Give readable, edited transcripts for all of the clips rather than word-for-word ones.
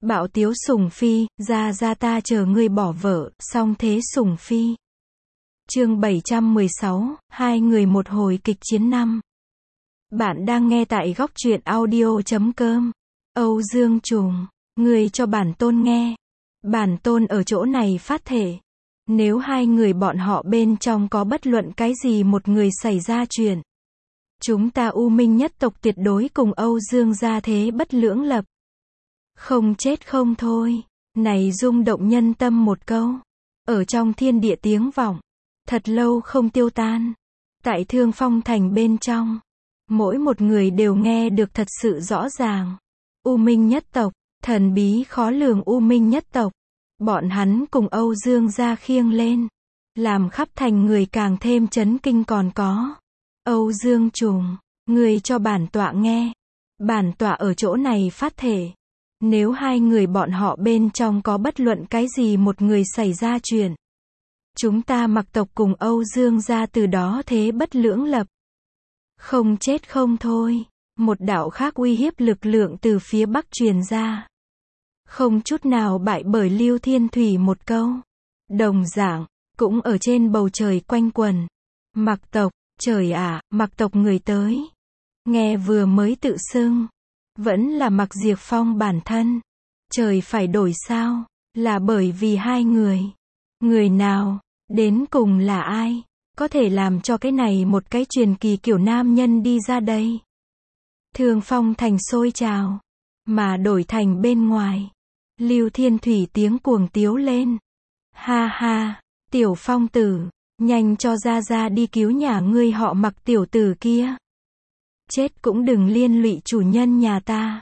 Bạo tiếu Sùng Phi, ra ta chờ ngươi bỏ vợ, song thế Sùng Phi. Chương 716, hai người một hồi kịch chiến năm. Bạn đang nghe tại góc truyện audio.com. Âu Dương Trùng, ngươi cho bản tôn nghe. Bản tôn ở chỗ này phát thể. Nếu hai người bọn họ bên trong có bất luận cái gì một người xảy ra chuyện, chúng ta U Minh nhất tộc tuyệt đối cùng Âu Dương gia thế bất lưỡng lập. Không chết không thôi. Này rung động nhân tâm một câu. Ở trong thiên địa tiếng vọng. Thật lâu không tiêu tan. Tại Thương Phong Thành bên trong. Mỗi một người đều nghe được thật sự rõ ràng. U Minh nhất tộc. Thần bí khó lường U Minh nhất tộc. Bọn hắn cùng Âu Dương gia khiêng lên. Làm khắp thành người càng thêm chấn kinh còn có. Âu Dương Trùng. Người cho bản tọa nghe. Bản tọa ở chỗ này phát thể. Nếu hai người bọn họ bên trong có bất luận cái gì một người xảy ra chuyện, chúng ta Mặc tộc cùng Âu Dương gia từ đó thế bất lưỡng lập. Không chết không thôi. Một đạo khác uy hiếp lực lượng từ phía bắc truyền ra. Không chút nào bại bởi Lưu Thiên Thủy một câu. Đồng dạng, cũng ở trên bầu trời quanh quần. Mặc tộc, trời ạ, Mặc tộc người tới. Nghe vừa mới tự xưng. Vẫn là Mặc Diệp Phong bản thân. Trời phải đổi sao? Là bởi vì hai người. Người nào? Đến cùng là ai? Có thể làm cho cái này một cái truyền kỳ kiểu nam nhân đi ra đây? Thương Phong Thành sôi trào. Mà đổi thành bên ngoài. Lưu Thiên Thủy tiếng cuồng tiếu lên. Ha ha, tiểu Phong tử. Nhanh cho ra đi cứu nhà ngươi họ Mặc tiểu tử kia. Chết cũng đừng liên lụy chủ nhân nhà ta.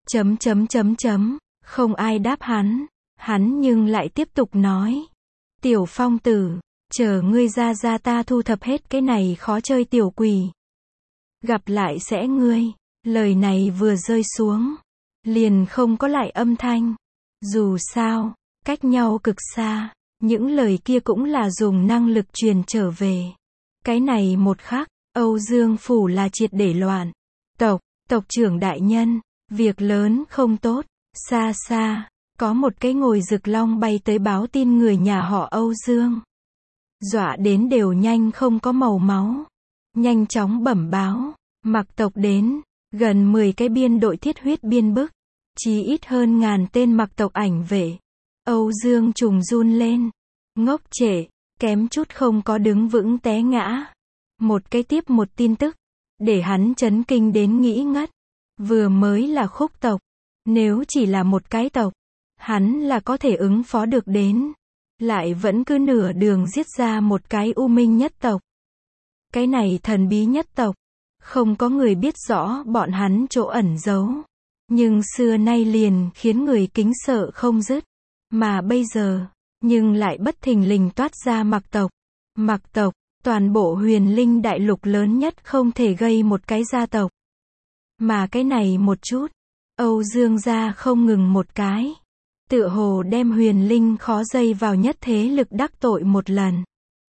Không ai đáp hắn. Hắn nhưng lại tiếp tục nói. Tiểu Phong tử, chờ ngươi ra ta thu thập hết cái này khó chơi tiểu quỷ. Gặp lại sẽ ngươi. Lời này vừa rơi xuống. Liền không có lại âm thanh. Dù sao, cách nhau cực xa. Những lời kia cũng là dùng năng lực truyền trở về. Cái này một khắc. Âu Dương phủ là triệt để loạn. Tộc trưởng đại nhân, việc lớn không tốt. Xa xa, có một cái ngồi rực long bay tới báo tin người nhà họ Âu Dương. Dọa đến đều nhanh không có màu máu. Nhanh chóng bẩm báo, Mặc tộc đến, gần 10 cái biên đội thiết huyết biên bức. Chí ít hơn 1000 tên Mặc tộc ảnh vệ. Âu Dương Trùng run lên. Ngốc trệ, kém chút không có đứng vững té ngã. Một cái tiếp một tin tức, để hắn chấn kinh đến nghĩ ngất. Vừa mới là Khúc tộc, nếu chỉ là một cái tộc, hắn là có thể ứng phó được đến. Lại vẫn cứ nửa đường giết ra một cái U Minh nhất tộc. Cái này thần bí nhất tộc, không có người biết rõ bọn hắn chỗ ẩn giấu. Nhưng xưa nay liền khiến người kính sợ không dứt. Mà bây giờ, nhưng lại bất thình lình toát ra Mặc tộc. Mặc tộc. Toàn bộ huyền linh đại lục lớn nhất không thể gây một cái gia tộc. Mà cái này một chút. Âu Dương gia không ngừng một cái. Tựa hồ đem huyền linh khó dây vào nhất thế lực đắc tội một lần.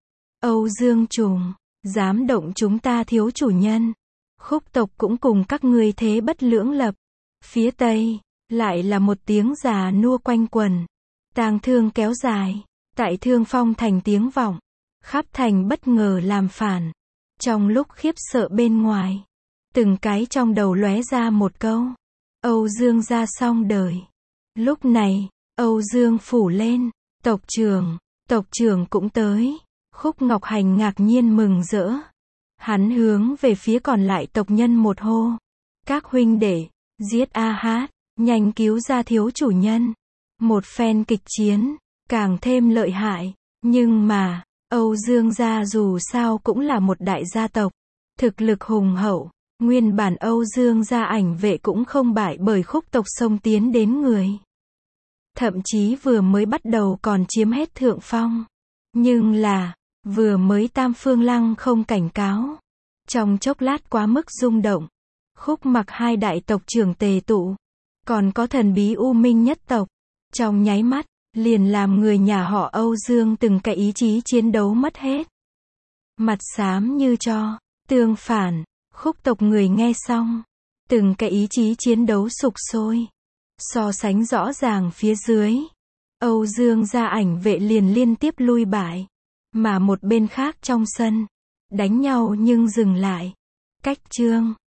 Âu Dương Trùng. Dám động chúng ta thiếu chủ nhân. Khúc tộc cũng cùng các ngươi thế bất lưỡng lập. Phía tây. Lại là một tiếng già nua quanh quần. Tang thương kéo dài. Tại Thương Phong Thành tiếng vọng. Khắp thành bất ngờ làm phản. Trong lúc khiếp sợ bên ngoài. Từng cái trong đầu lóe ra một câu. Âu Dương gia xong đời. Lúc này, Âu Dương phủ lên. Tộc trưởng cũng tới. Khúc Ngọc Hành ngạc nhiên mừng rỡ. Hắn hướng về phía còn lại tộc nhân một hô. Các huynh đệ, giết A Hát, nhanh cứu ra thiếu chủ nhân. Một phen kịch chiến, càng thêm lợi hại. Nhưng mà, Âu Dương gia dù sao cũng là một đại gia tộc, thực lực hùng hậu, nguyên bản Âu Dương gia ảnh vệ cũng không bại bởi Khúc tộc xông tiến đến người. Thậm chí vừa mới bắt đầu còn chiếm hết thượng phong. Nhưng là, vừa mới Tam Phương Lăng không cảnh cáo. Trong chốc lát quá mức rung động. Khúc Mặc hai đại tộc trưởng tề tụ. Còn có thần bí U Minh nhất tộc. Trong nháy mắt. Liền làm người nhà họ Âu Dương từng cái ý chí chiến đấu mất hết. Mặt xám như tro. Tương phản, Khúc tộc người nghe xong. Từng cái ý chí chiến đấu sục sôi. So sánh rõ ràng phía dưới. Âu Dương gia ảnh vệ liền liên tiếp lui bại. Mà một bên khác trong sân, đánh nhau nhưng dừng lại. Cách Trương